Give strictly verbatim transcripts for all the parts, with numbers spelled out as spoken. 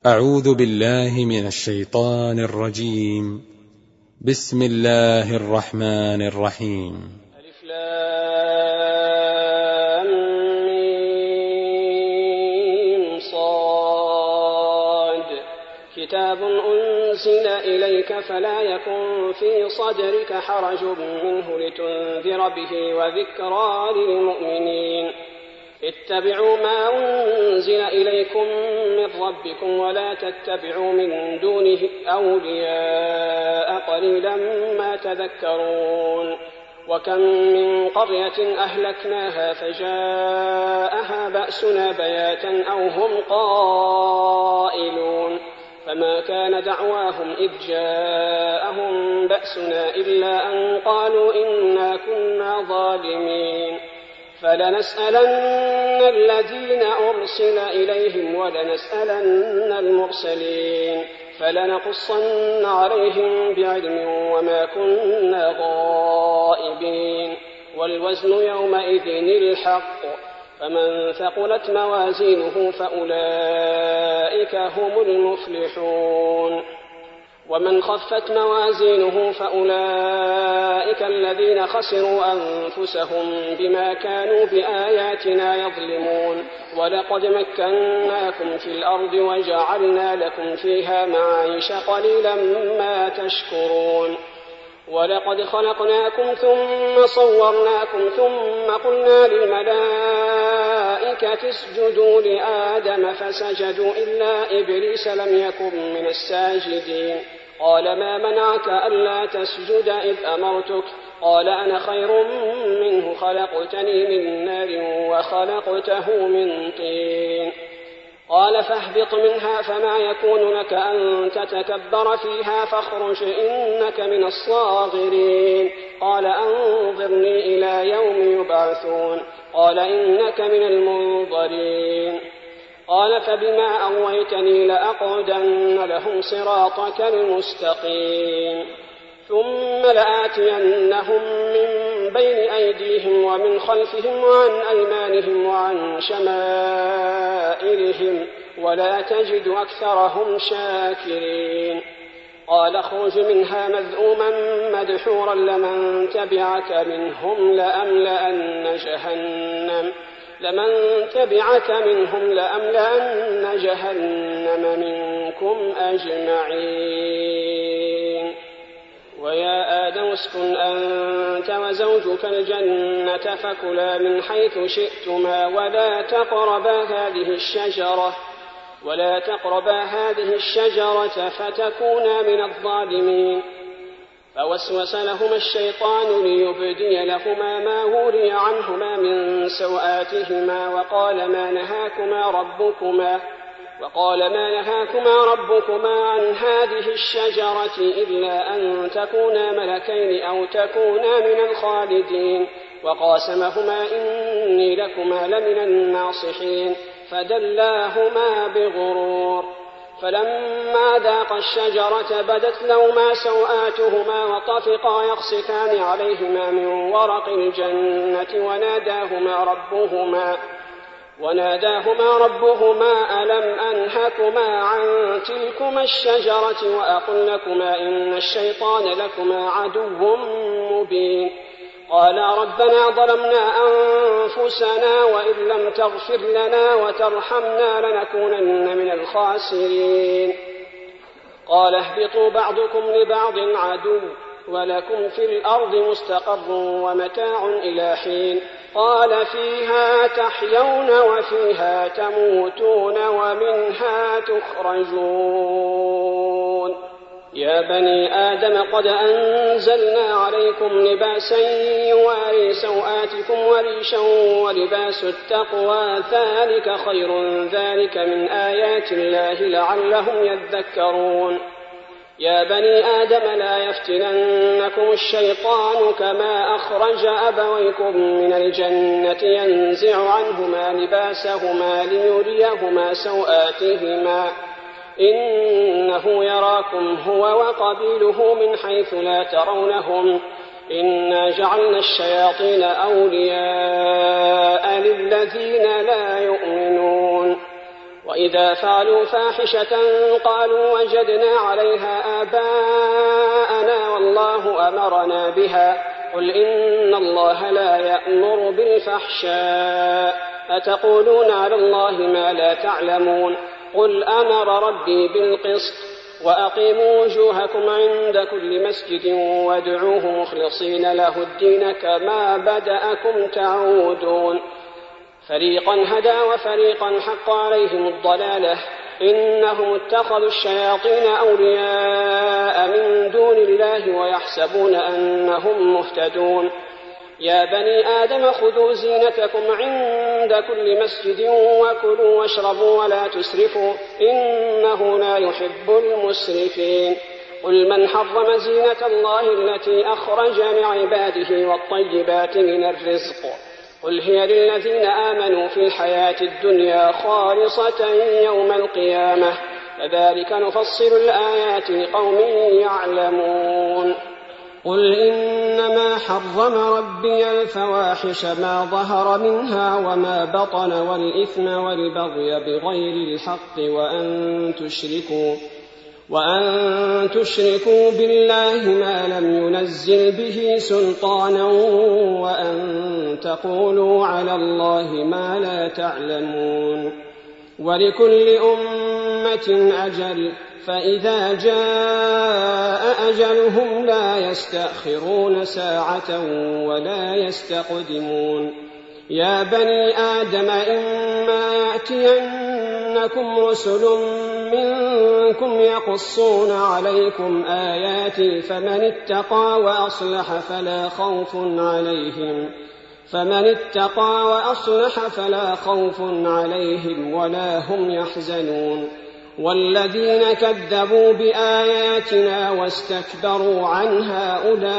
أعوذ بالله من الشيطان الرجيم. بسم الله الرحمن الرحيم. ألف لام ميم صاد. كتاب أنزل إليك فلا يكن في صدرك حرج منه لتنذر به وذكرى للمؤمنين. اتبعوا ما أنزل إليكم من ربكم ولا تتبعوا من دونه أولياء قليلا ما تذكرون. وكم من قرية أهلكناها فجاءها بأسنا بياتا أو هم قائلون فما كان دعواهم إذ جاءهم بأسنا إلا أن قالوا إنا كنا ظالمين. فلنسألن الذين أرسل إليهم ولنسألن المرسلين فلنقصن عليهم بعلم وما كنا غائبين. والوزن يومئذ الحق فمن ثقلت موازينه فأولئك هم المفلحون ومن خفت موازينه فأولئك الذين خسروا أنفسهم بما كانوا بآياتنا يظلمون. ولقد مكناكم في الأرض وجعلنا لكم فيها معايش قليلا ما تشكرون. ولقد خلقناكم ثم صورناكم ثم قلنا للملائكة اسجدوا لآدم فسجدوا إلا إبليس لم يكن من الساجدين. قال ما منعك ألا تسجد إذ أمرتك؟ قال أنا خير منه خلقتني من نار وخلقته من طين. قال فاهبط منها فما يكون لك أن تتكبر فيها فاخرج إنك من الصاغرين. قال أنظرني إلى يوم يبعثون. قال إنك من المنظرين. قال فبما أغويتني لأقعدن لهم صراطك المستقيم ثم لآتينهم من بين أيديهم ومن خلفهم وعن أيمانهم وعن شمائلهم ولا تجد أكثرهم شاكرين. قال اخرج منها مذءوما مدحورا لمن تبعك منهم لأملأن جهنم لمن تبعك منهم لأملأن جهنم منكم أجمعين. ويا آدم اسكن أنت وزوجك الجنة فكلا من حيث شئتما ولا تقربا هذه الشجرة ولا تقربا هذه الشجرة فتكونا من الظالمين. فوسوس لهما الشيطان ليبدي لهما ما وري عنهما من سوآتهما وقال ما نهاكما ربكما وقال ما نهاكما ربكما عن هذه الشجرة إلا أن تكونا ملكين أو تكونا من الخالدين. وقاسمهما إني لكما لمن الناصحين فدلاهما بغرور. فلما ذاقا الشجرة بدت لهما سوآتهما وطفقا يخصفان عليهما من ورق الجنة وناداهما ربهما وناداهما ربهما ألم أنهكما عن تلكما الشجرة وأقل لكما إن الشيطان لكما عدو مبين. قالا ربنا ظلمنا أنفسنا وإن لم تغفر لنا وترحمنا لنكونن من الخاسرين. قال اهبطوا بعضكم لبعض عدو ولكم في الأرض مستقر ومتاع إلى حين. قال فيها تحيون وفيها تموتون ومنها تخرجون. يا بني آدم قد أنزلنا عليكم لباسا يواري سوآتكم وريشا ولباس التقوى ذلك خير ذلك من آيات الله لعلهم يذكرون. يا بني آدم لا يفتننكم الشيطان كما أخرج أبويكم من الجنة ينزع عنهما لباسهما ليريهما سوآتهما إنه يراكم هو وقبيله من حيث لا ترونهم إنا جعلنا الشياطين أولياء للذين لا يؤمنون وإذا فعلوا فاحشة قالوا وجدنا عليها آباءنا والله أمرنا بها قل إن الله لا يأمر بالفحشاء أتقولون على الله ما لا تعلمون قل أمر ربي بالقسط وأقيموا وجوهكم عند كل مسجد وادعوه مخلصين له الدين كما بدأكم تعودون فريقا هدى وفريقا حق عليهم الضلالة إنهم اتخذوا الشياطين أولياء من دون الله ويحسبون أنهم مهتدون يا بني آدم خذوا زينتكم عند كل مسجد وكلوا واشربوا ولا تسرفوا إنه لا يحب المسرفين قل من حرم زينة الله التي أخرج لعباده والطيبات من الرزق قل هي للذين آمنوا في الحياة الدنيا خالصة يوم القيامة كذلك نفصل الآيات لقوم يعلمون قل إنما حرم ربي الفواحش ما ظهر منها وما بطن والإثم والبغي بغير الحق وأن تشركوا وأن تشركوا بالله ما لم ينزل به سلطانا وأن تقولوا على الله ما لا تعلمون ولكل أمة أجل فإذا جاء أجلهم لا يستأخرون ساعة ولا يستقدمون يا بني آدم إما يأتينكم رسل منكم يقصون عليكم آياتي فمن اتقى وأصلح فلا خوف عليهم فمن اتقى وأصلح فلا خوف عليهم ولا هم يحزنون والذين كذبوا بآياتنا واستكبروا عنها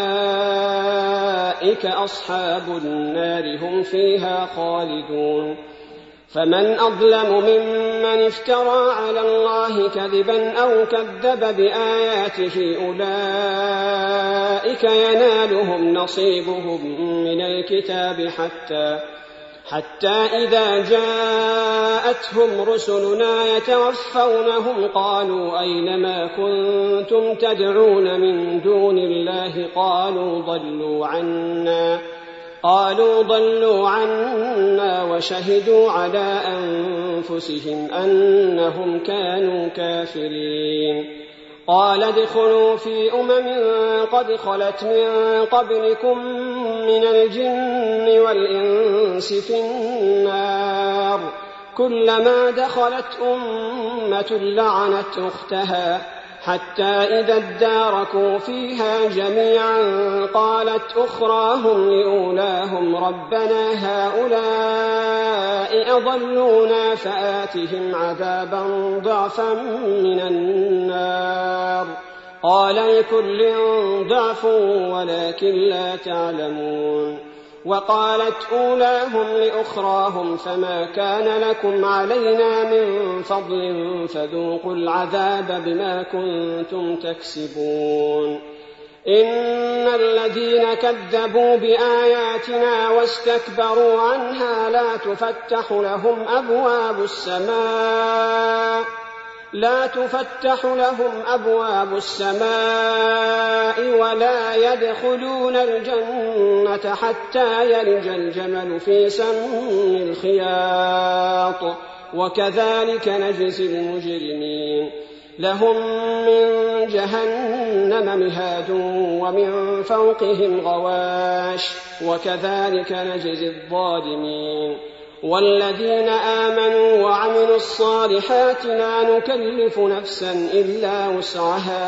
أولئك أصحاب النار هم فيها خالدون فمن أظلم ممن افترى على الله كذبا أو كذب بآياته أولئك ينالهم نصيبهم من الكتاب حتى حتى إذا جاءتهم رسلنا يتوفونهم قالوا أين ما كنتم تدعون من دون الله قالوا ضلوا عنا قالوا ضلوا عنا وشهدوا على أنفسهم أنهم كانوا كافرين قال ادخلوا في أمم قد خلت من قبلكم من الجن والإنس في النار كلما دخلت أمة لعنت أختها حتى إذا اداركوا فيها جميعا قالت أخراهم لأولاهم ربنا هؤلاء أضلونا فآتهم عذابا ضعفا من النار قال لكل ضعف ولكن لا تعلمون وقالت أولاهم لأخراهم فما كان لكم علينا من فضل فذوقوا العذاب بما كنتم تكسبون إن الذين كذبوا بآياتنا واستكبروا عنها لا تفتح لهم أبواب السماء لا تفتح لهم أبواب السماء ولا يدخلون الجنة حتى يلج الجمل في سم الخياط وكذلك نجزي المجرمين لهم من جهنم مهاد ومن فوقهم غواش وكذلك نجزي الظالمين والذين آمنوا وعملوا الصالحات لا نكلف نفسا إلا وسعها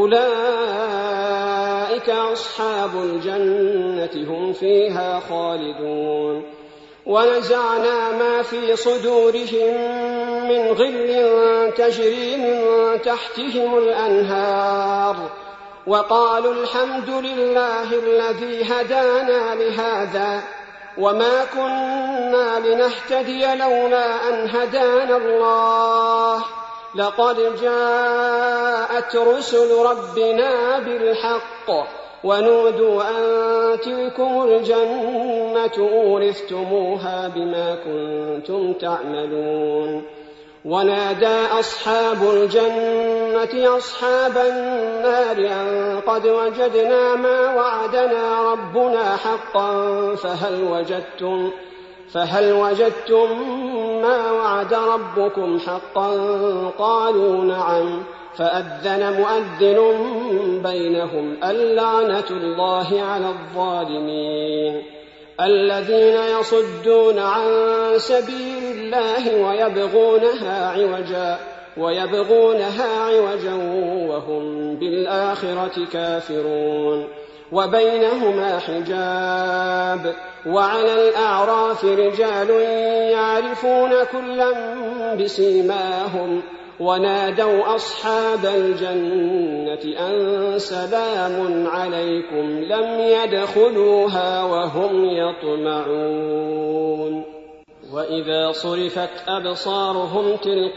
أولئك أصحاب الجنة هم فيها خالدون ونزعنا ما في صدورهم من غل تجري من تحتهم الأنهار وقالوا الحمد لله الذي هدانا لهذا وما كنا لنهتدي لولا أن هدانا الله لقد جاءت رسل ربنا بالحق ونودوا أن تلكم الجنة أورثتموها بما كنتم تعملون ونادى أصحاب الجنة أصحاب النار أن قد وجدنا ما وعدنا ربنا حقا فهل وجدتم, فهل وجدتم ما وعد ربكم حقا؟ قالوا نعم. فأذن مؤذن بينهم اللعنة الله على الظالمين الذين يصدون عن سبيل الله ويبغونها عوجا ويبغونها عوجا وهم بالآخرة كافرون. وبينهما حجاب وعلى الأعراف رجال يعرفون كلا بسيماهم ونادوا أصحاب الجنة أن سلام عليكم لم يدخلوها وهم يطمعون. وإذا صرفت أبصارهم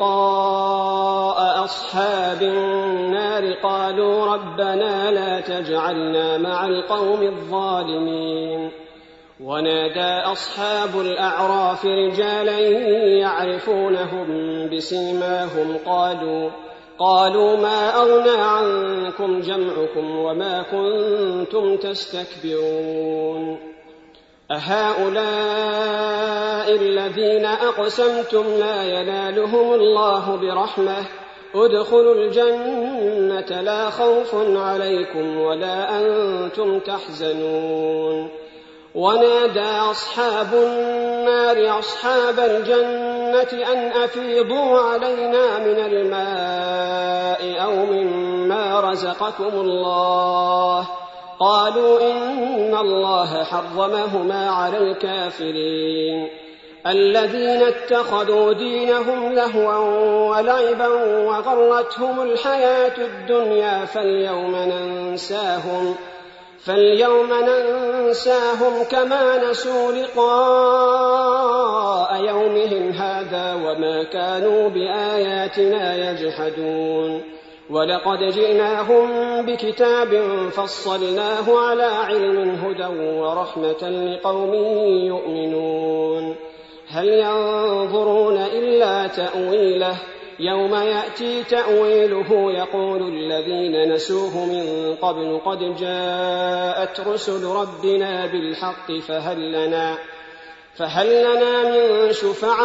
تلقاء أصحاب النار قالوا ربنا لا تجعلنا مع القوم الظالمين. ونادى أصحاب الأعراف رجالا يعرفونهم بسيماهم قالوا, قالوا ما أغنى عنكم جمعكم وما كنتم تستكبرون أهؤلاء الذين أقسمتم لا ينالهم الله برحمة ادخلوا الجنة لا خوف عليكم ولا أنتم تحزنون. ونادى أصحاب النار أصحاب الجنة أن أفيضوا علينا من الماء أو مما رزقكم الله قالوا إن الله حرمهما على الكافرين الذين اتخذوا دينهم لهوا ولعبا وغرتهم الحياة الدنيا فاليوم ننساهم فاليوم ننساهم كما نسوا لقاء يومهم هذا وما كانوا بآياتنا يجحدون. ولقد جئناهم بكتاب فصلناه على علم هدى ورحمة لقوم يؤمنون. هل ينظرون إلا تأويله يوم يأتي تأويله يقول الذين نسوه من قبل قد جاءت رسل ربنا بالحق فهل لنا, فهل لنا من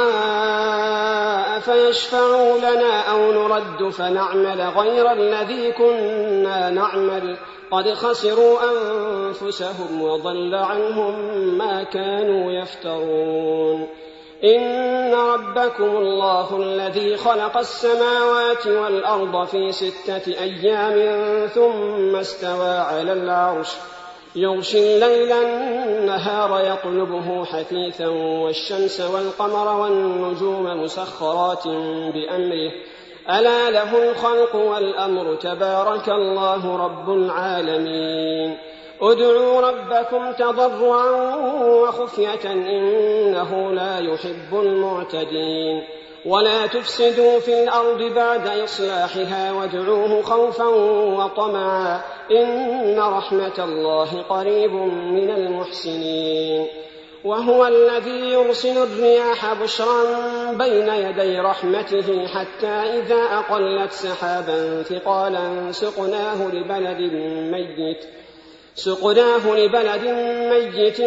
شفعاء فيشفعوا لنا أو نرد فنعمل غير الذي كنا نعمل قد خسروا أنفسهم وضل عنهم ما كانوا يفترون. إن ربكم الله الذي خلق السماوات والأرض في ستة أيام ثم استوى على العرش يغشي الليل النهار يطلبه حثيثا والشمس والقمر والنجوم مسخرات بأمره ألا له الخلق والأمر تبارك الله رب العالمين. ادعوا ربكم تضرعا وخفية إنه لا يحب المعتدين. ولا تفسدوا في الأرض بعد إصلاحها وادعوه خوفا وطمعا إن رحمة الله قريب من المحسنين. وهو الذي يرسل الرياح بشرا بين يدي رحمته حتى إذا أقلت سحابا ثقالا سقناه لبلد ميت سقناه لبلد ميت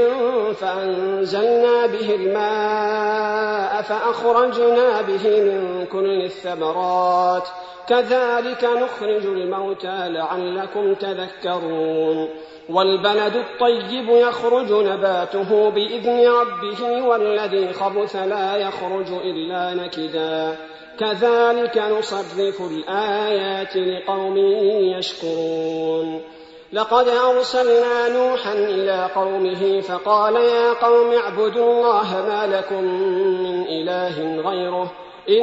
فأنزلنا به الماء فأخرجنا به من كل الثمرات كذلك نخرج الموتى لعلكم تذكرون. والبلد الطيب يخرج نباته بإذن ربه والذي خبث لا يخرج إلا نكدا كذلك نصرف الآيات لقوم يشكرون. لقد أرسلنا نوحا إلى قومه فقال يا قوم اعبدوا الله ما لكم من إله غيره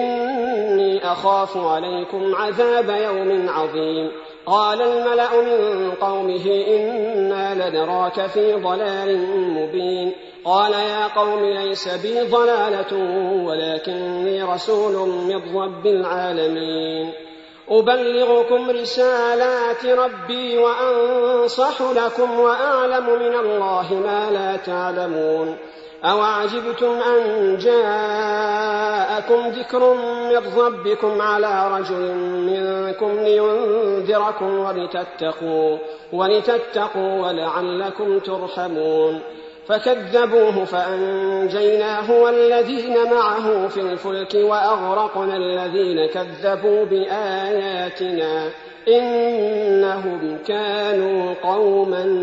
إني أخاف عليكم عذاب يوم عظيم. قال الملأ من قومه إنا لنراك في ضلال مبين. قال يا قوم ليس بي ضلالة ولكني رسول من رب العالمين أبلغكم رسالات ربي وأنصح لكم وأعلم من الله ما لا تعلمون. أوعجبتم أن جاءكم ذكر من ربكم على رجل منكم لينذركم ولتتقوا, ولتتقوا ولعلكم ترحمون. فكذبوه فأنجيناه والذين معه في الفلك وأغرقنا الذين كذبوا بآياتنا إنهم كانوا قوما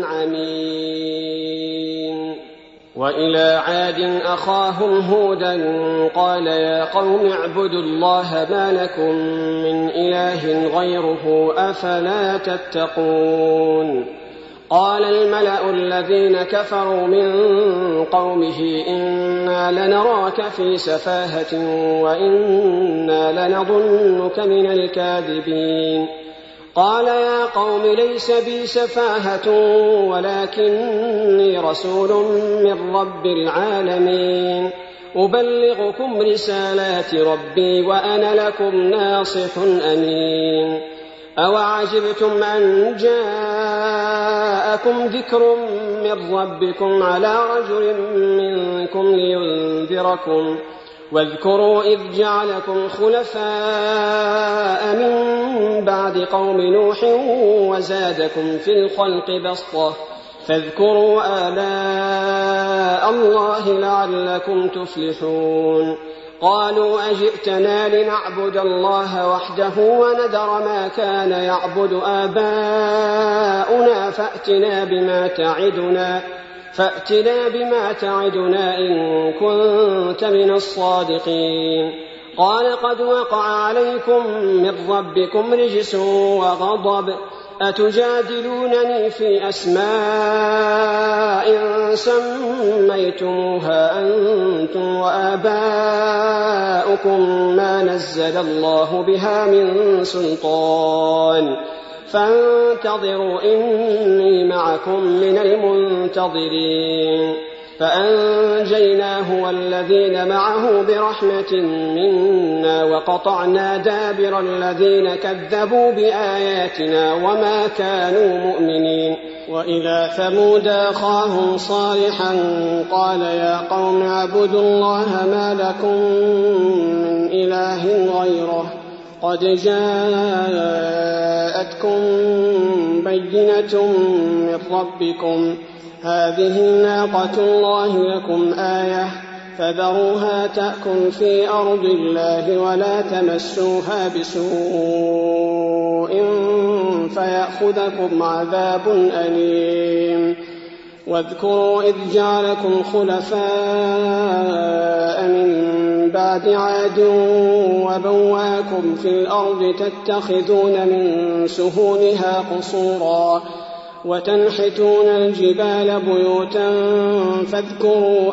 عمين. وإلى عاد أخاهم هودا قال يا قوم اعبدوا الله ما لكم من إله غيره أفلا تتقون. قال الملأ الذين كفروا من قومه إنا لنراك في سفاهة وإنا لنظنك من الكاذبين. قال يا قوم ليس بي سفاهة ولكني رسول من رب العالمين أبلغكم رسالات ربي وأنا لكم ناصح أمين. أوعجبتم أن جاءكم ذكر من ربكم على رجل منكم لينذركم واذكروا إذ جعلكم خلفاء من بعد قوم نوح وزادكم في الخلق بسطة فاذكروا آلاء الله لعلكم تفلحون. قالوا أجئتنا لنعبد الله وحده ونذر ما كان يعبد آباؤنا فأتنا بما تعدنا فأتنا بما تعدنا إن كنت من الصادقين. قال قد وقع عليكم من ربكم رجس وغضب أتجادلونني في أسماء سميتموها أنتم وآباؤكم ما نزل الله بها من سلطان فانتظروا إني معكم من المنتظرين. فأنجيناه والذين معه برحمة منا وقطعنا دابر الذين كذبوا بآياتنا وما كانوا مؤمنين. وإلى ثمود أخاهم صالحا قال يا قوم اعبدوا الله ما لكم من إله غيره قد جاءتكم بينة من ربكم هذه ناقة الله لكم آية فذروها تأكل في أرض الله ولا تمسوها بسوء فيأخذكم عذاب أليم. واذكروا إذ جعلكم خلفاء من بعد عاد وبواكم في الأرض تتخذون من سهولها قصورا وتنحتون الجبال بيوتا فاذكروا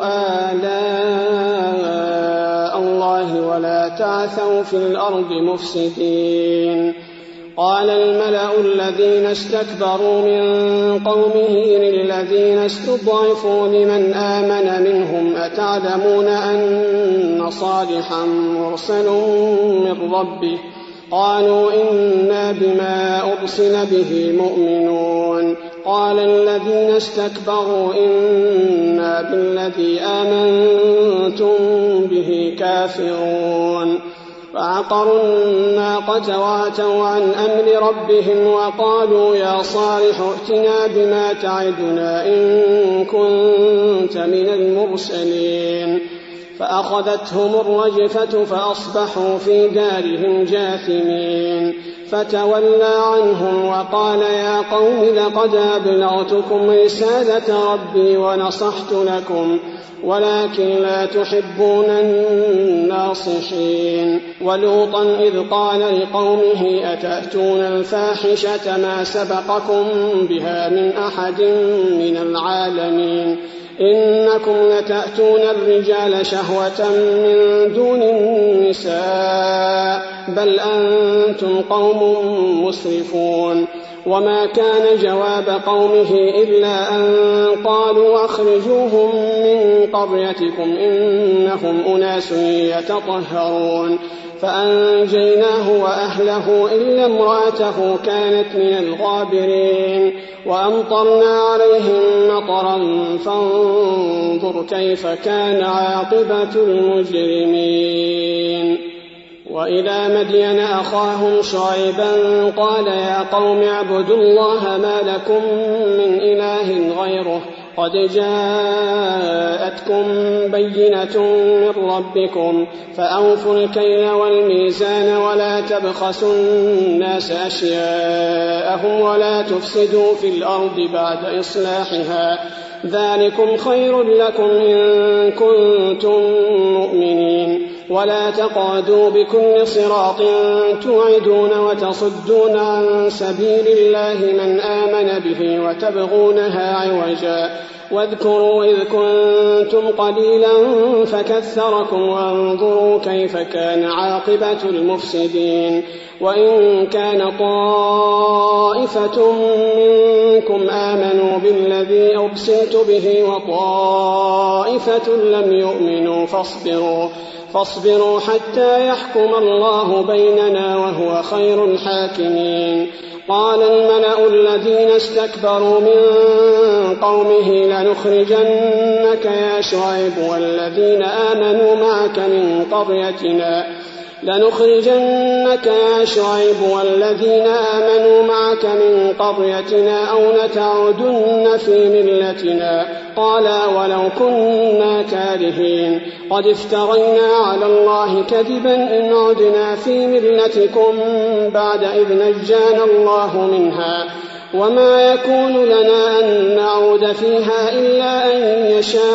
آلاء الله ولا تعثوا في الأرض مفسدين. قال الملأ الذين استكبروا من قومه للذين استضعفوا لمن آمن منهم أتعلمون أن صالحا مرسل من ربه قالوا إنا بما أرسل به مؤمنون. قال الذين استكبروا إنا بالذي آمنتم به كافرون. فعقروا الناقة وعتوا عن أمر ربهم وقالوا يا صالح ائتنا بما تعدنا إن كنت من المرسلين. فأخذتهم الرجفة فأصبحوا في دارهم جاثمين. فتولى عنهم وقال يا قوم لقد أبلغتكم رسالة ربي ونصحت لكم ولكن لا تحبون الناصحين. ولوطا إذ قال لقومه أتأتون الفاحشة ما سبقكم بها من أحد من العالمين إنكم لتأتون الرجال شهوة من دون النساء بل أنتم قوم مسرفون. وما كان جواب قومه إلا أن قالوا أخرجوهم من قريتكم إنهم أناس يتطهرون. فأنجيناه وأهله إلا امرأته كانت من الغابرين. وأمطرنا عليهم مطرا فانظر كيف كان عاقبة المجرمين. وإلى مدين أخاهم شعيبا قال يا قوم اعبدوا الله ما لكم من إله غيره قد جاءتكم بينة من ربكم فأوفوا الكيل والميزان ولا تبخسوا الناس أشياءهم ولا تفسدوا في الأرض بعد إصلاحها ذلكم خير لكم إن كنتم مؤمنين. ولا تقعدوا بكل صراط توعدون وتصدون عن سبيل الله من آمن به وتبغونها عوجا. واذكروا إذ كنتم قليلا فكثركم وانظروا كيف كان عاقبة المفسدين. وإن كان طائفة منكم آمنوا بالذي أرسلت به وطائفة لم يؤمنوا فاصبروا فاصبروا حتى يحكم الله بيننا وهو خير الحاكمين. قال الملأ الذين استكبروا من قومه لنخرجنك يا شعيب والذين آمنوا معك من قريتنا لنخرجنك يا شعيب والذين آمنوا معك من قريتنا أو لتعودن في ملتنا. قالا ولو كنا كارهين قد افترينا على الله كذبا إن عدنا في ملتكم بعد إذ نجانا الله منها. وما يكون لنا أن نعود فيها إلا أن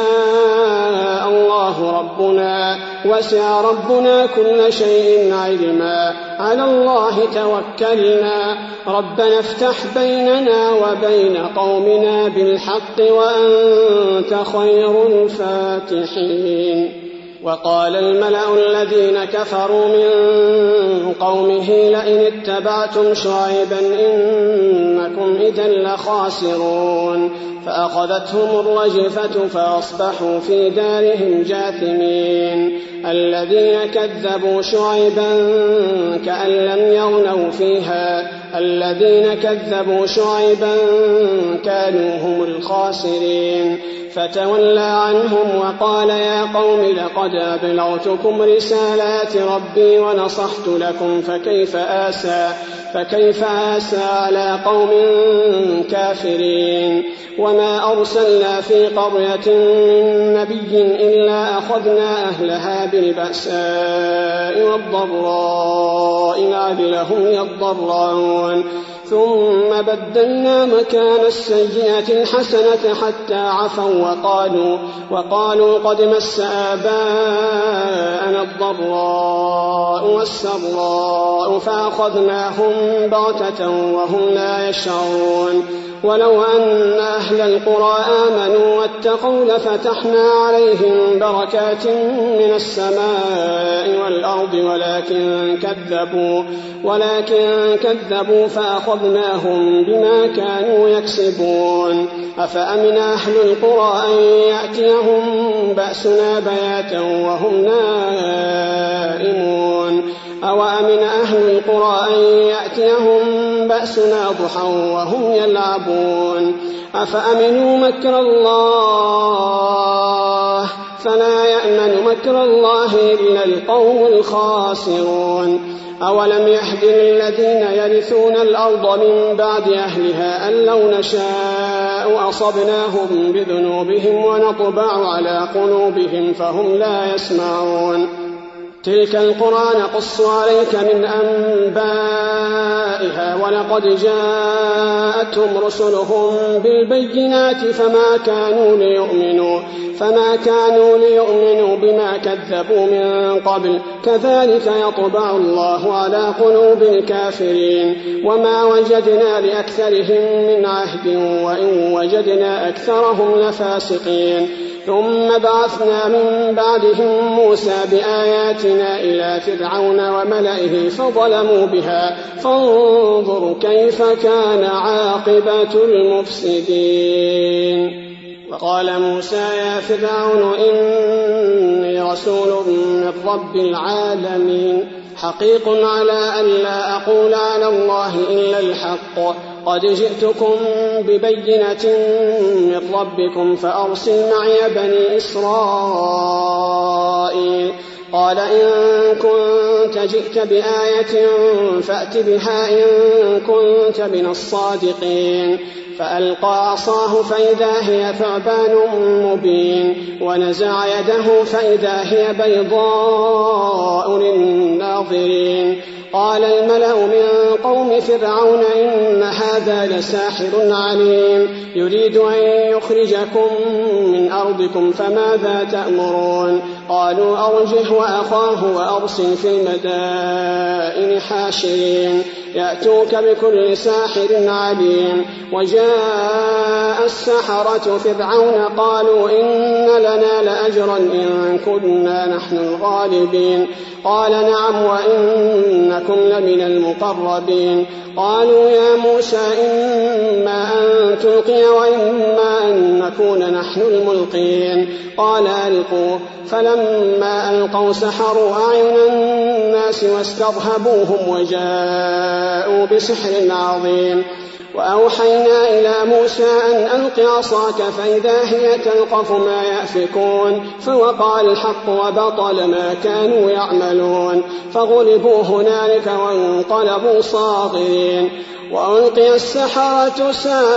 يشاء الله ربنا وسع ربنا كل شيء علما. على الله توكلنا ربنا افتح بيننا وبين قومنا بالحق وأنت خير الفاتحين. وقال الملأ الذين كفروا من قومه لئن اتبعتم شعيبا إنكم إذا لخاسرون. فأخذتهم الرجفة فأصبحوا في دارهم جاثمين. الذين كذبوا شعيبا كأن لم يغنوا فيها الذين كذبوا شعيبا كانوا هم الخاسرين. فتولى عنهم وقال يا قوم لقد أبلغتكم رسالات ربي ونصحت لكم فكيف آسى فكيف آسى على قوم كافرين. وما أرسلنا في قرية من نبي إلا أخذنا أهلها بالبأساء والضراء لعلهم يضرعون. ثم بدلنا مكان السيئة الحسنة حتى عفوا وقالوا, وقالوا قد مس آباءنا الضراء والسراء فأخذناهم بغتة وهم لا يشعرون. ولو أن أهل القرى آمنوا واتقوا لفتحنا عليهم بركات من السماء والأرض ولكن كذبوا, ولكن كذبوا فأخذناهم بما كانوا يكسبون. أفأمن أهل القرى أن يأتيهم بأسنا بياتا وهم نائمون أو أمن أهل القرى أن يأتيهم بأسنا ضحى وهم يلعبون. أفأمنوا مكر الله فلا يأمن مكر الله إلا القوم الخاسرون. أولم يهد للذين يرثون الأرض من بعد أهلها أن لو نشاء أصبناهم بذنوبهم ونطبع على قلوبهم فهم لا يسمعون. تلك القرى نقص عليك من أنبائها ولقد جاءتهم رسلهم بالبينات فما كانوا ليؤمنوا فما كانوا ليؤمنوا بما كذبوا من قبل كذلك يطبع الله على قلوب الكافرين. وما وجدنا لأكثرهم من عهد وإن وجدنا أكثرهم لفاسقين. ثم بعثنا من بعدهم موسى بآياتنا إلى فرعون وملئه فظلموا بها فانظر كيف كان عاقبة المفسدين. وقال موسى يا فرعون إني رسول من رب العالمين حقيق على أن لا أقول على الله إلا الحق قد جئتكم ببينة من ربكم فأرسل معي بني إسرائيل. قال إن كنت جئت بآية فأت بها إن كنت من الصادقين. فألقى عصاه فإذا هي ثعبان مبين ونزع يده فإذا هي بيضاء للناظرين. قال الملأ من قوم فرعون إن هذا لساحر عليم يريد أن يخرجكم من أرضكم فماذا تأمرون. قالوا أرجه وأخاه وأرسل في المدائن حاشرين يأتوك بكل ساحر عليم. وجاء السحرة فرعون قالوا إن لنا لأجرا إن كنا نحن الغالبين. قال نعم وإنكم لمن المقربين. قالوا يا موسى إما أن تلقي وإما أن نكون نحن الملقين. قال ألقوا. فلما ألقوا سحروا أعين الناس واسترهبوهم وجاءوا بسحر عظيم. وأوحينا إلى موسى أن ألق عصاك فإذا هي تلقف ما يأفكون فوقع الحق وبطل ما كانوا يعملون فغلبوا هنالك وانقلبوا صاغرين. وألقي السحرة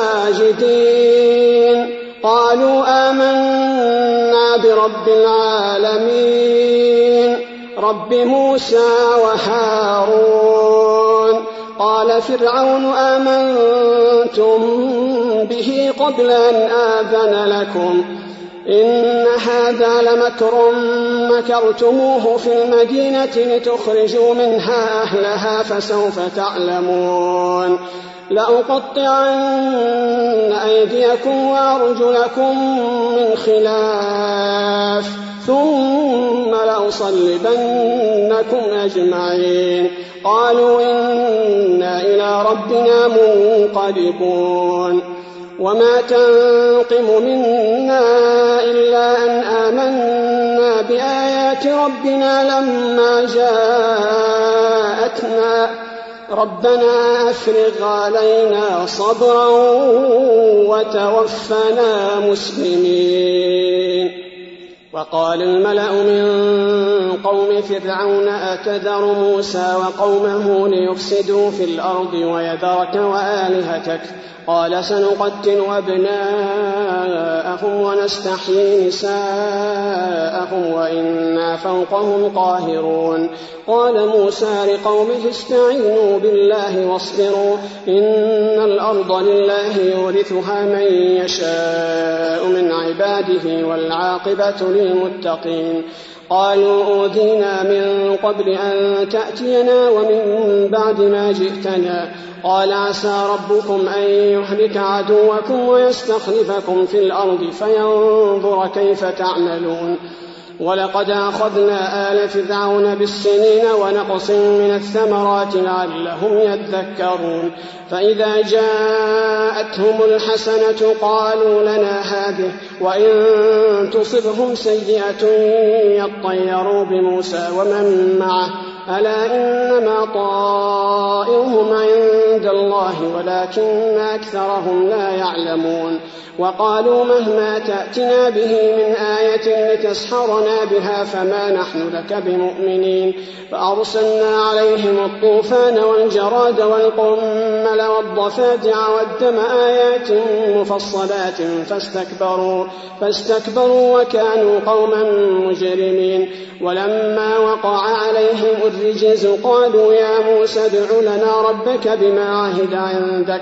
ساجدين قالوا آمنا برب العالمين رب موسى وهارون. قال فرعون آمنتم به قبل أن آذن لكم إن هذا لمكر مكرتموه في المدينة لتخرجوا منها أهلها فسوف تعلمون. لأقطعن أيديكم وأرجلكم من خلاف ثم لأصلبنكم أجمعين. قالوا إنا إلى ربنا منقلبون. وما تنقم منا إلا أن آمنا بآيات ربنا لما جاءتنا ربنا أفرغ علينا صبرا وتوفنا مسلمين. وقال الملأ من قوم فرعون أتذر موسى وقومه ليفسدوا في الأرض ويذرك وآلهتك قال سنقتل أبناءهم ونستحيي نساءهم وإنا فوقهم قاهرون. قال موسى لقومه استعينوا بالله واصبروا إن الأرض لله يورثها من يشاء من عباده والعاقبة للمتقين. قالوا أوذينا من قبل أن تأتينا ومن بعد ما جئتنا. قال عسى ربكم أن يهلك عدوكم ويستخلفكم في الأرض فينظر كيف تعملون. ولقد أخذنا آل فرعون بالسنين ونقص من الثمرات لعلهم يذكرون. فإذا جاءتهم الحسنة قالوا لنا هذه وإن تصبهم سيئة يطيروا بموسى ومن معه ألا إنما طائرهم عند الله ولكن أكثرهم لا يعلمون. وقالوا مهما تأتنا به من آية لتسحرنا بها فما نحن لك بمؤمنين. فأرسلنا عليهم الطوفان والجراد والقمل والضفادع والدم آيات مفصلات فاستكبروا, فاستكبروا وكانوا قوما مجرمين. ولما وقع عليهم الرجز قالوا يا موسى ادع لنا ربك بما عهد عندك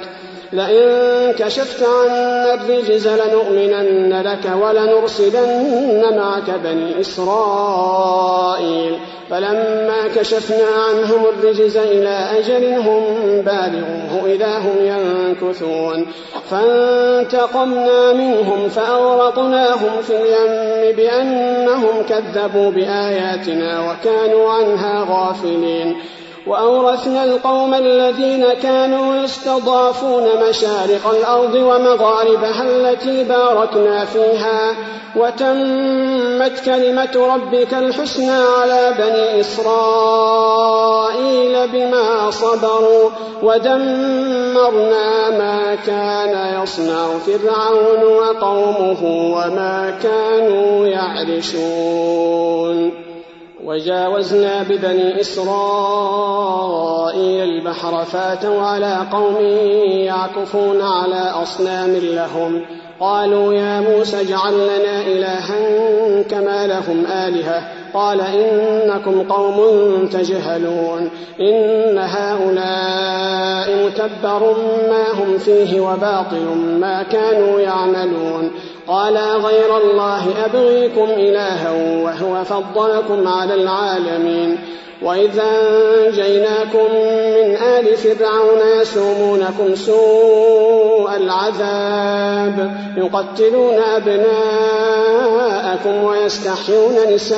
لئن كشفت عنا الرجز لنؤمنن لك ولنرسلن معك بني إسرائيل فلما كشفنا عنهم الرجز إلى أجل هم بالغوه إذا هم ينكثون فانتقمنا منهم فأغرقناهم في اليم بأنهم كذبوا بآياتنا وكانوا عنها غافلين وأورثنا القوم الذين كانوا يستضعفون مشارق الأرض ومغاربها التي باركنا فيها وتمت كلمة ربك الحسنى على بني إسرائيل بما صبروا ودمرنا ما كان يصنع فرعون وقومه وما كانوا يعرشون وجاوزنا ببني إسرائيل البحر فاتوا على قوم يعكفون على أصنام لهم قالوا يا موسى اجعل لنا إلها كما لهم آلهة قال إنكم قوم تجهلون إن هؤلاء متبر ما هم فيه وباطل ما كانوا يعملون قال غير الله أبغيكم إلها وهو فضلكم على العالمين وإذا أنجيناكم من آل فرعون يسومونكم سوء العذاب يقتلون أبناءكم ويستحيون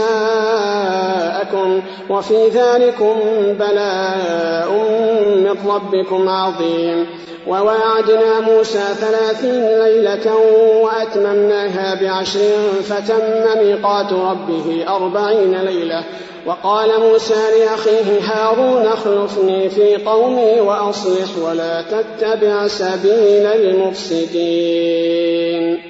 نساءكم وفي ذلكم بلاء من ربكم عظيم وواعدنا موسى ثلاثين ليلة وأتممناها بعشر فتم ميقات ربه أربعين ليلة وقال موسى لأخيه هارون اخلفني في قومي وأصلح ولا تتبع سبيل المفسدين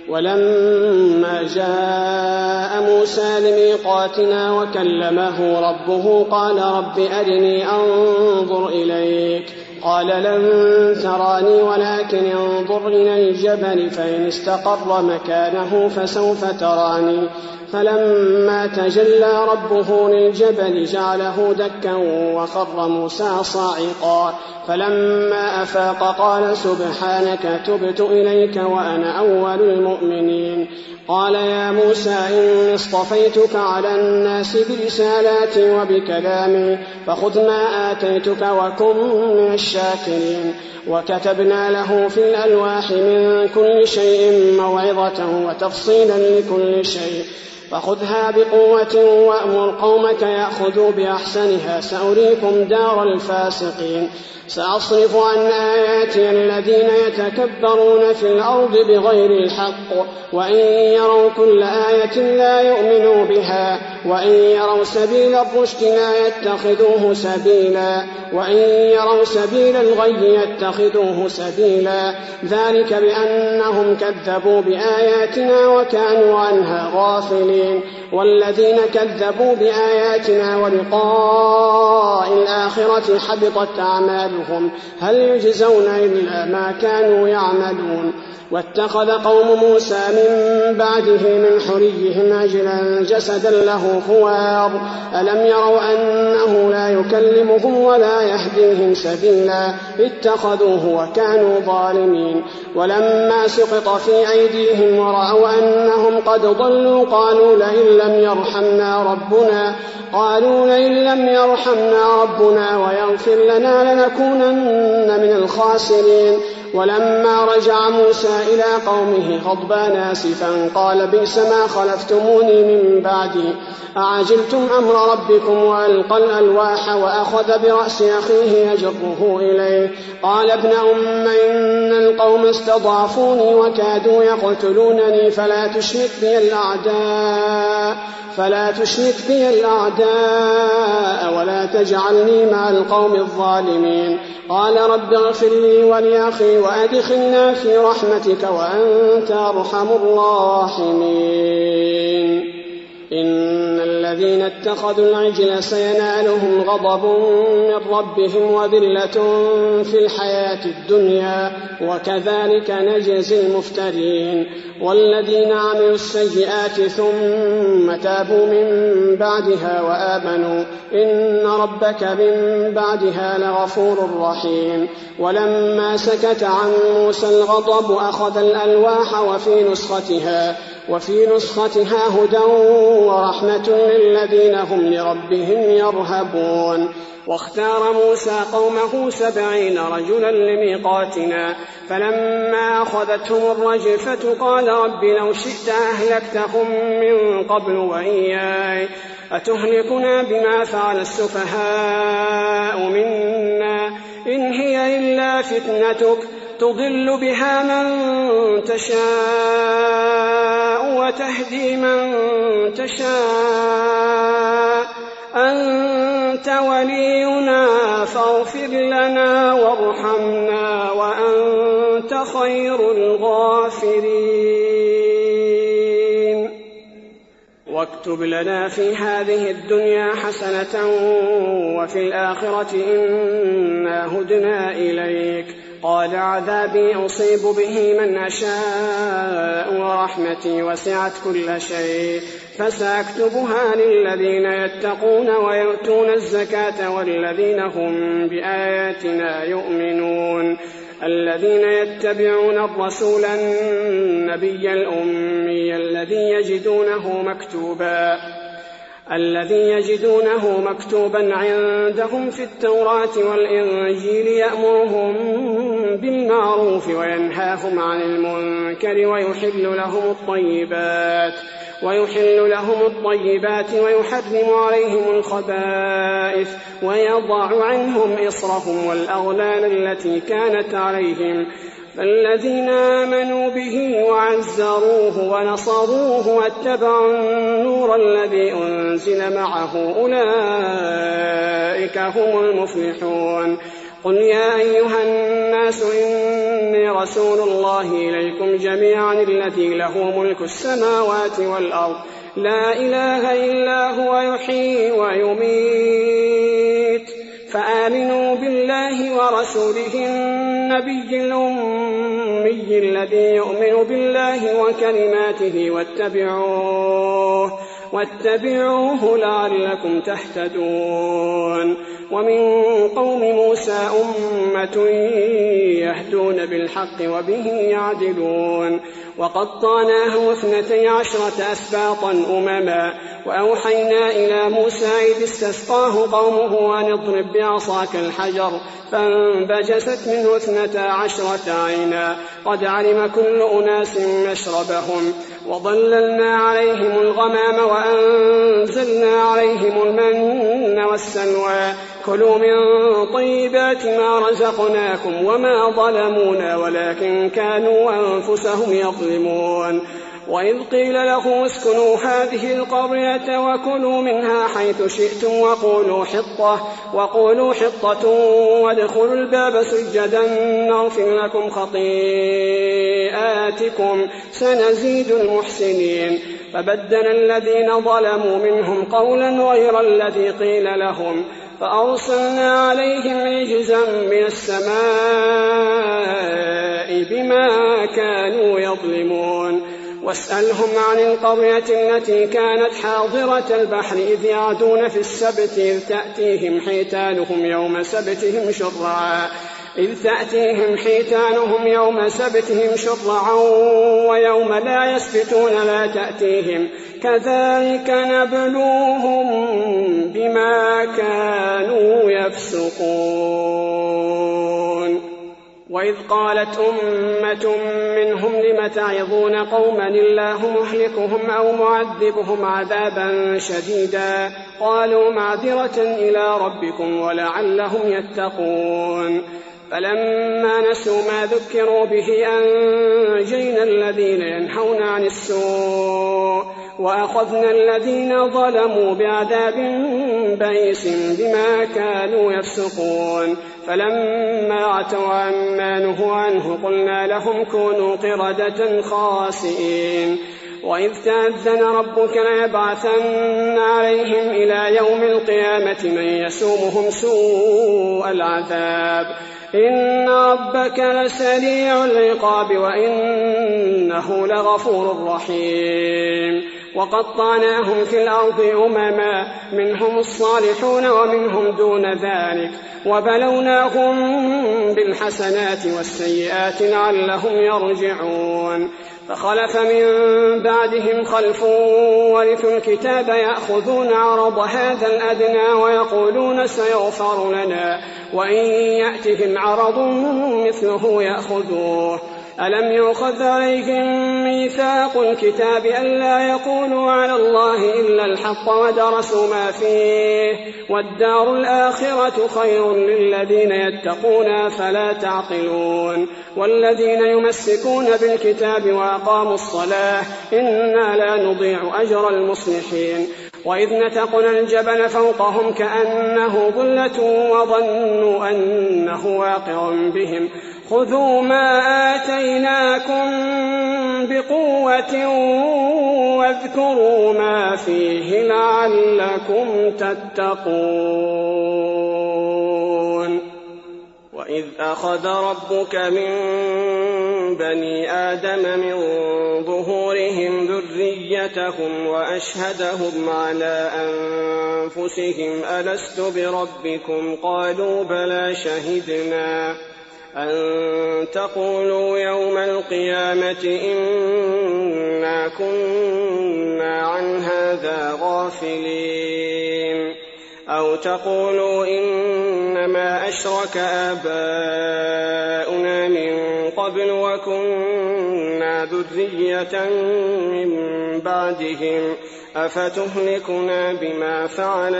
ولما جاء موسى لميقاتنا وكلمه ربه قال رب أرني أنظر إليك قال لن تراني ولكن انظر إلى الجبل فإن استقر مكانه فسوف تراني فلما تجلى ربه للجبل جعله دكا وخر موسى صاعقا فلما أفاق قال سبحانك تبت إليك وأنا أول المؤمنين قال يا موسى إني اصطفيتك على الناس برسالاتي وبكلامي فخذ ما آتيتك وكن من الشاكرين وكتبنا له في الألواح من كل شيء موعظة وتفصيلا لكل شيء فخذها بقوة وأمر قومك يأخذوا بأحسنها سأريكم دار الفاسقين سأصرف عن آياتي الذين يتكبرون في الأرض بغير الحق وإن يروا كل آية لا يؤمنوا بها وإن يروا سبيل الرشد لا يتخذوه سبيلا وإن يروا سبيل الغي يتخذوه سبيلا ذلك بأنهم كذبوا بآياتنا وكانوا عنها غافلين والذين كذبوا بآياتنا ولقاء الآخرة حبطت أعمالهم هل يجزون إلا ما كانوا يعملون واتخذ قوم موسى من بعده من حليهم عجلا جسدا له خوار ألم يروا أنه لا يكلمهم ولا يهديهم سبيلا اتخذوه وكانوا ظالمين ولما سقط في أيديهم ورأوا أنهم قد ضلوا قالوا لئن لم يرحمنا ربنا قالوا لئن لم يرحمنا ربنا ويغفر لنا لنكونن من الخاسرين ولما رجع موسى إلى قومه غضبان آسفا قال بئس ما خلفتموني من بعدي أعجلتم أمر ربكم وألقى الألواح وأخذ برأس أخيه يجره إليه قال ابن أم إن القوم استضعفوني وكادوا يقتلونني فلا تشرك بي الأعداء فلا تشرك بي الأعداء ولا تجعلني مع القوم الظالمين قال رب اغفر لي ولأخي وأدخلنا في رحمتك وأنت أرحم الراحمين إن الذين اتخذوا العجل سينالهم غضب من ربهم وذلة في الحياة الدنيا وكذلك نجزي المفترين. والذين عملوا السيئات ثم تابوا من بعدها وآمنوا إن ربك من بعدها لغفور رحيم. ولما سكت عن موسى الغضب أخذ الألواح وفي نسختها وفي نسختها هدى ورحمة للذين هم لربهم يرهبون. واختار موسى قومه سبعين رجلا لميقاتنا فلما أخذتهم الرجفة قال رب لو شئت أهلكتهم من قبل وإياي أتهلكنا بما فعل السفهاء منا إن هي إلا فتنتك تضل بها من تشاء وتهدي من تشاء أنت ولينا فاغفر لنا وارحمنا وأنت خير الغافرين. واكتب لنا في هذه الدنيا حسنة وفي الآخرة إنا هدنا إليك. قال عذابي أصيب به من أشاء ورحمتي وسعت كل شيء فسأكتبها للذين يتقون ويؤتون الزكاة والذين هم بآياتنا يؤمنون. الذين يتبعون الرسول النبي الأمي الذي يجدونه مكتوبا الذي يجدونه مكتوبا عندهم في التوراة والإنجيل يأمرهم بالمعروف وينهاهم عن المنكر ويحل لهم الطيبات ويحل لهم الطيبات ويحرم عليهم الخبائث ويضع عنهم إصرهم والأغلال التي كانت عليهم. فالذين آمنوا به وعزروه ونصروه واتبعوا النور الذي أنزل معه أولئك هم المفلحون. قل يا أيها الناس إني رسول الله إليكم جميعا الذي له ملك السماوات والأرض لا إله إلا هو يحيي ويميت فآمنوا بالله ورسوله النبي الأمي الذي يؤمن بالله وكلماته واتبعوه واتبعوه لعلكم تهتدون. ومن قوم موسى أمة يهدون بالحق وبه يعدلون. وقطعناه اثنتي عشرة أسباطا أمما وأوحينا إلى موسى إذ استسقاه قومه أن اضرب بعصاك الحجر فانبجست منه اثنتا عشرة عينا قد علم كل أناس مشربهم وظللنا عليهم الغمام وأنزلنا عليهم المن والسلوى كلوا من طيبات ما رزقناكم وما ظلمونا ولكن كانوا أنفسهم يظلمون. وإذ قيل له اسكنوا هذه القرية وكلوا منها حيث شئتم وقولوا حطة وقولوا حطة وادخلوا الباب سجدا نغفر لكم خطيئاتكم سنزيد المحسنين. فبدل الذين ظلموا منهم قولا غير الذي قيل لهم فأرسلنا عليهم رجزا من السماء بما كانوا يظلمون. واسألهم عن القرية التي كانت حاضرة البحر إذ يعدون في السبت إذ تأتيهم حيتانهم يوم سبتهم شرعا إذ تأتيهم حيتانهم يوم سبتهم شرعا ويوم لا يسبتون لا تأتيهم كذلك نبلوهم بما كانوا يفسقون. وإذ قالت أمة منهم لم تعظون قوما الله مهلكهم أو معذبهم عذابا شديدا قالوا معذرة إلى ربكم ولعلهم يتقون. فلما نسوا ما ذكروا به أنجينا الذين ينهون عن السوء وأخذنا الذين ظلموا بعذاب بئيس بما كانوا يفسقون. فلما عتوا عما نهوا عنه قلنا لهم كونوا قردة خاسئين. وإذ تأذن ربك ليبعثن عليهم إلى يوم القيامة من يسومهم سوء العذاب إن ربك لسريع العقاب وإنه لغفور رحيم وقطعناهم في الأرض أمما منهم الصالحون ومنهم دون ذلك وبلوناهم بالحسنات والسيئات لعلهم يرجعون فخلف من بعدهم خلف ورثوا الكتاب يأخذون عرض هذا الأدنى ويقولون سيغفر لنا وإن يأتهم عرض مثله يأخذوه ألم يؤخذ عليهم ميثاق الكتاب ألا يقولوا على الله إلا الحق ودرسوا ما فيه والدار الآخرة خير للذين يتقون فلا تعقلون والذين يمسكون بالكتاب وأقاموا الصلاة إنا لا نضيع أجر المصلحين وإذ نتقنا الجبل فوقهم كأنه ظلة وظنوا أنه واقع بهم خذوا ما آتيناكم بقوة واذكروا ما فيه لعلكم تتقون وإذ أخذ ربك من بني آدم من ظهورهم ذريتهم وأشهدهم على أنفسهم ألست بربكم قالوا بلى شهدنا أن تقولوا يوم القيامة إنا كنا عن هذا غافلين أو تقولوا إنما أشرك آباؤنا من قبل وكنا ذرية من بعدهم أفتهلكنا بما فعل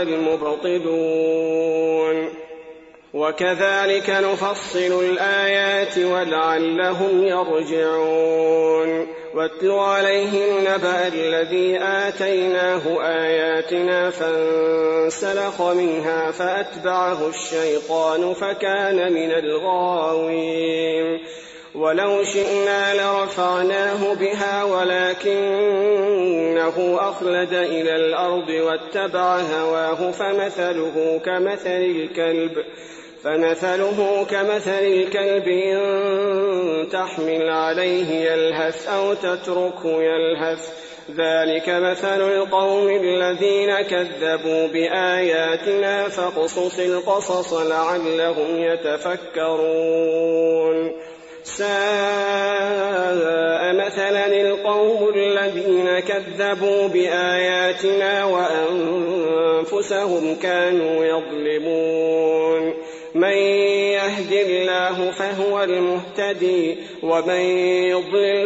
المبطلون وكذلك نفصل الآيات ولعلهم يرجعون واتل عليهم نبأ الذي آتيناه آياتنا فانسلخ منها فأتبعه الشيطان فكان من الغاوين ولو شئنا لرفعناه بها ولكنه أخلد إلى الأرض واتبع هواه فمثله كمثل الكلب فمثله كمثل الكلب إن تحمل عليه يلهث أو تتركه يلهث ذلك مثل القوم الذين كذبوا بآياتنا فاقصص القصص لعلهم يتفكرون ساء مثلا القوم الذين كذبوا بآياتنا وأنفسهم كانوا يظلمون من يهد الله فهو المهتدي ومن يضلل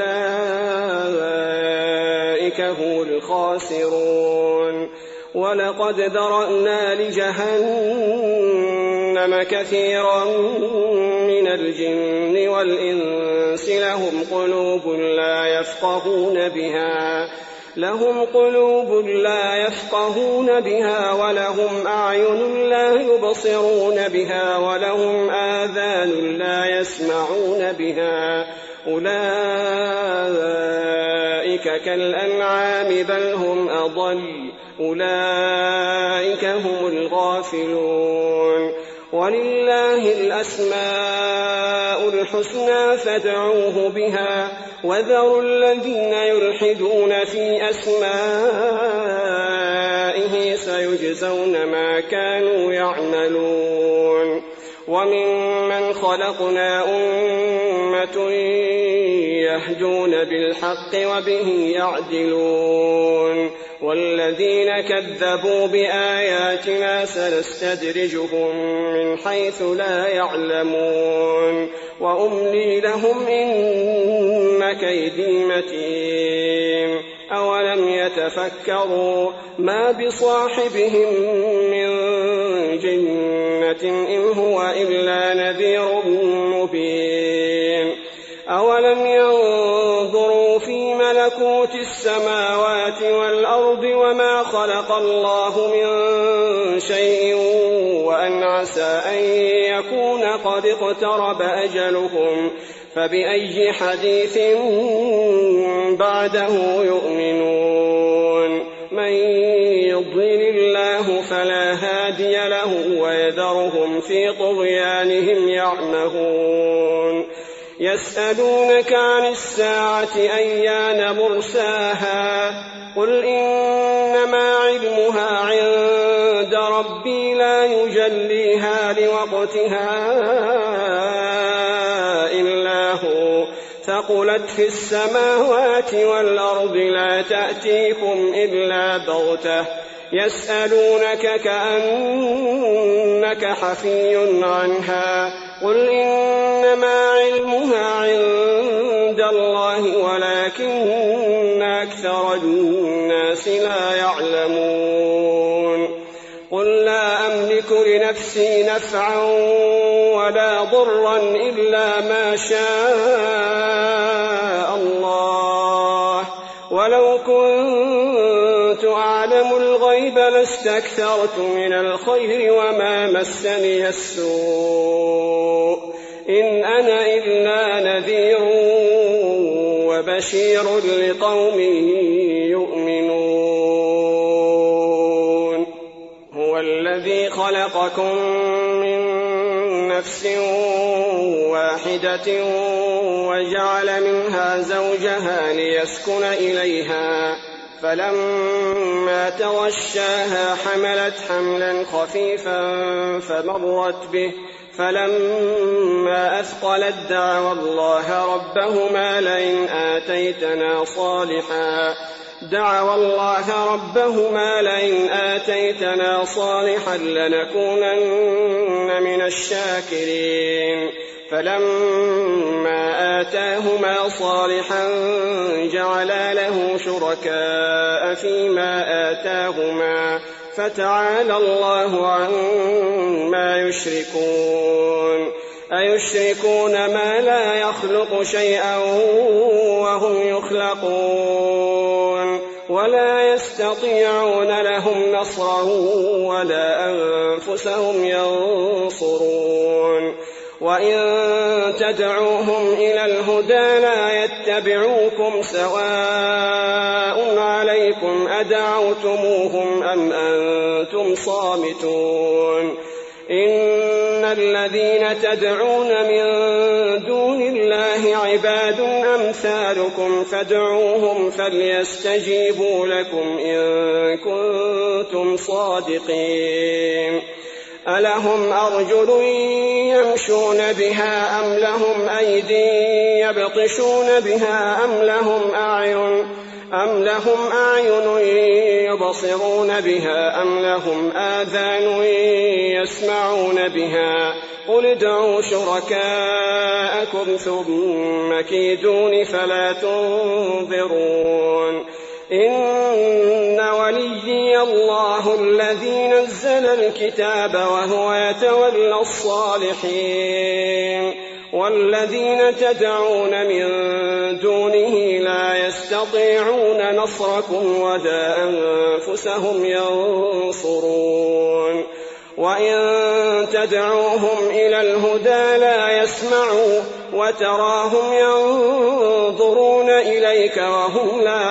فأولئك هم الخاسرون ولقد ذرأنا لجهنم كثيرا من الجن والإنس لهم قلوب لا يفقهون بها لهم قلوب لا يفقهون بها ولهم أعين لا يبصرون بها ولهم آذان لا يسمعون بها أولئك كالأنعام بل هم أضل أولئك هم الغافلون ولله الأسماء الحسنى فادعوه بها وذروا الذين يلحدون في أسمائه سيجزون ما كانوا يعملون وممن خلقنا أمة يهدون بالحق وبه يعدلون والذين كذبوا بآياتنا سنستدرجهم من حيث لا يعلمون وأملي لهم إن كيدي متين أولم يتفكروا ما بصاحبهم من جنة إن هو إلا نذير مبين أولم ينظروا في ملكوت السماوات والأرض وما خلق الله من شيء وأن عسى أن يكون قد اقترب أجلهم فبأي حديث بعده يؤمنون من يضلل الله فلا هادي له ويذرهم في طغيانهم يعمهون يسألونك عن الساعة أيان مرساها قل إنما علمها عند ربي لا يجليها لوقتها إلا هو ثقلت في السماوات والأرض لا تأتيكم إلا بغتة يسألونك كأنك حفي عنها قل إنما علمها عند الله ولكن أكثر الناس لا يعلمون قل لا أملك لنفسي نفعا ولا ضرا إلا ما شاء الله ولو كنت أعلم الغيب لاستكثرت من الخير وما مسني السوء إن أنا إلا نذير وبشير لقوم يؤمنون هو الذي خلقكم من نفس واحدة وجعل منها زوجها ليسكن إليها فلما تغشاها حملت حملا خفيفا فمرت به فلما أثقلت دعوا الله ربهما لئن آتيتنا صالحا دعوا الله ربهما لئن آتيتنا صالحا لنكونن من الشاكرين فلما آتاهما صالحا جعلا له شركاء فيما آتاهما فتعالى الله عما يشركون أيشركون ما لا يخلق شيئا وهم يخلقون ولا يستطيعون لهم نصرا ولا أنفسهم ينصرون وإن تدعوهم إلى الهدى لا يتبعوكم سواء عليكم أدعوتموهم أم أنتم صامتون إن الذين تدعون من دون الله عباد أمثالكم فادعوهم فليستجيبوا لكم إن كنتم صادقين ألهم أرجل يمشون بها أم لهم أيدي يبطشون بها أم لهم أعين أم لهم أعين يبصرون بها أم لهم آذان يسمعون بها قل ادعوا شركاءكم ثم كيدون فلا تنظرون إن وليي الله الذي نزل الكتاب وهو يتولى الصالحين والذين تدعون من دونه لا يستطيعون نصركم ولا أنفسهم ينصرون وإن تدعوهم إلى الهدى لا يسمعوا وتراهم ينظرون إليك وهم لا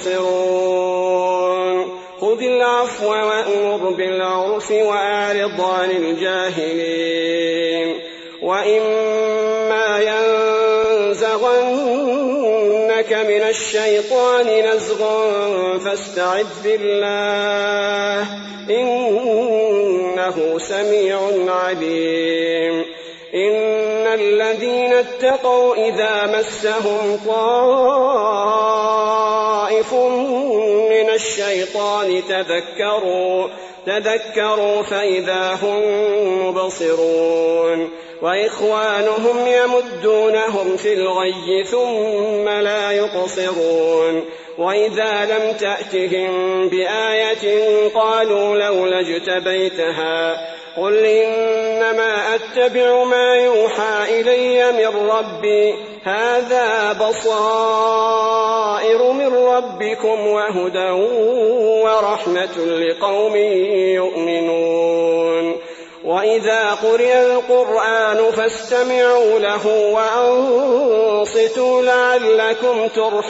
يبصرون خذ العفو وأمر بالعرف وأعرض عن الجاهلين وإما ينزغنك من الشيطان نزغ فاستعذ بالله إنه سميع عليم إن الذين اتقوا إذا مسهم طائف من الشيطان تذكروا تذكروا فإذا هم مبصرون وإخوانهم يمدونهم في الغي ثم لا يقصرون وإذا لم تأتهم بآية قالوا لولا اجتبيتها قل إنما أتبع ما يوحى إلي من ربي هذا بصائر من ربكم وهدى ورحمة لقوم يؤمنون وإذا قرئ القرآن فاستمعوا له وأنصتوا لعلكم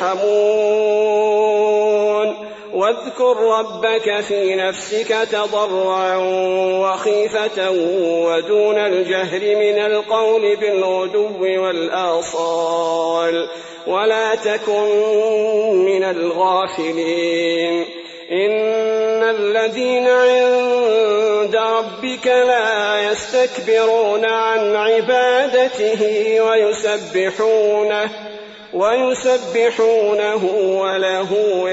ترحمون واذكر ربك في نفسك تضرعا وخيفة ودون الجهر من القول بالغدو والآصال ولا تكن من الغافلين إن الذين عند ربك لا يستكبرون عن عبادته ويسبحونه ويسبحونه وله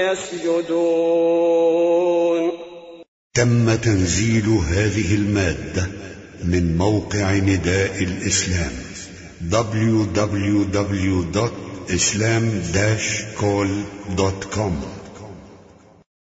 يسجدون. تم تنزيل هذه المادة من موقع نداء الإسلام دبليو دبليو دبليو دوت إسلام داش كول دوت كوم.